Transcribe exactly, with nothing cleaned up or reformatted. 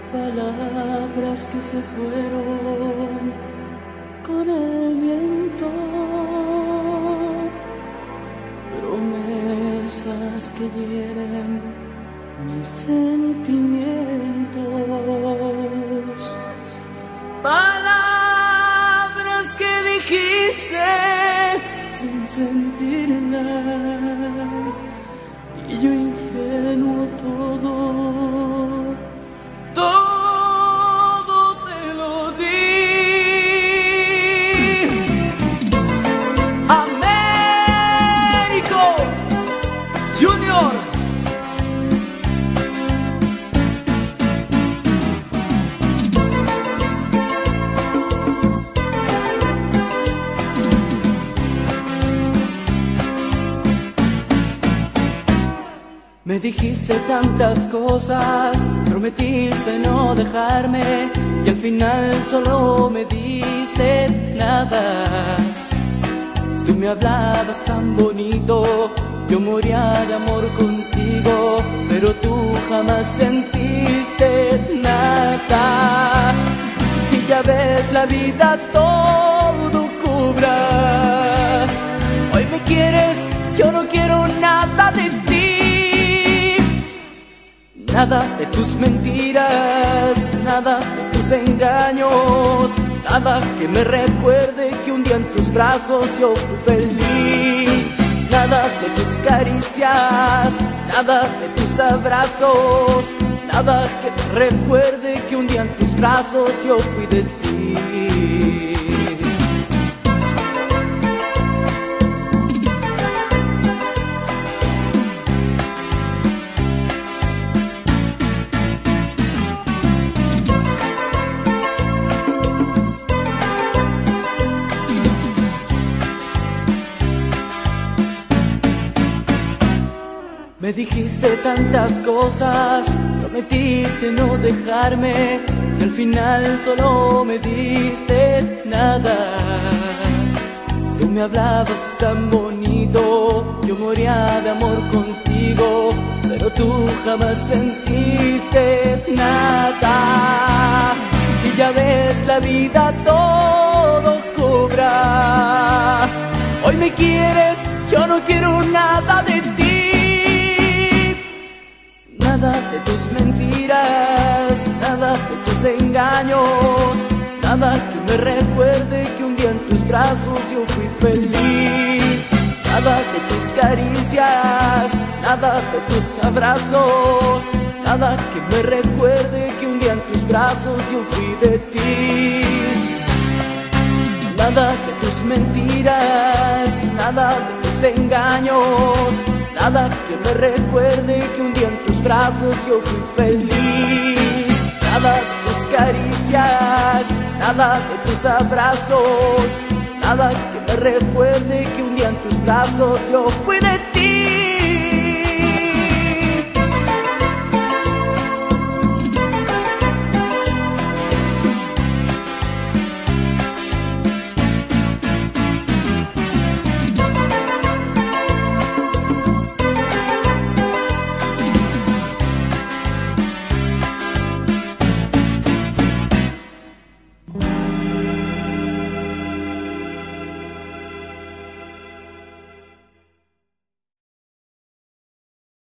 palabras que se fueron con el viento, promesas que hieren mis sentimientos, palabras que dijiste sin sentirlas, y yo ingenuo todo, todo te lo di. Américo Junior. Me dijiste tantas cosas, prometiste no dejarme, y al final solo me diste nada. Tú me hablabas tan bonito, yo moría de amor contigo, pero tú jamás sentiste nada. Y ya ves, la vida todo cobra. Hoy me quieres, yo no quiero nada de ti. Nada de tus mentiras, nada de tus engaños, nada que me recuerde que un día en tus brazos yo fui feliz. Nada de tus caricias, nada de tus abrazos, nada que me recuerde que un día en tus brazos yo fui de ti. Me dijiste tantas cosas, prometiste no dejarme, y al final solo me diste nada. Tú me hablabas tan bonito, yo moría de amor contigo, pero tú jamás sentiste nada. Y ya ves, la vida todo cobra. Hoy me quieres, yo no quiero nada de ti. Nada de tus mentiras, nada de tus engaños, nada que me recuerde que un día en tus brazos yo fui feliz. Nada de tus caricias, nada de tus abrazos, nada que me recuerde que un día en tus brazos yo fui de ti. Nada de tus mentiras, nada de tus engaños, nada que me recuerde que un día en tus brazos yo fui feliz. Nada de tus caricias, nada de tus abrazos, nada que me recuerde que un día en tus brazos yo fui de ti.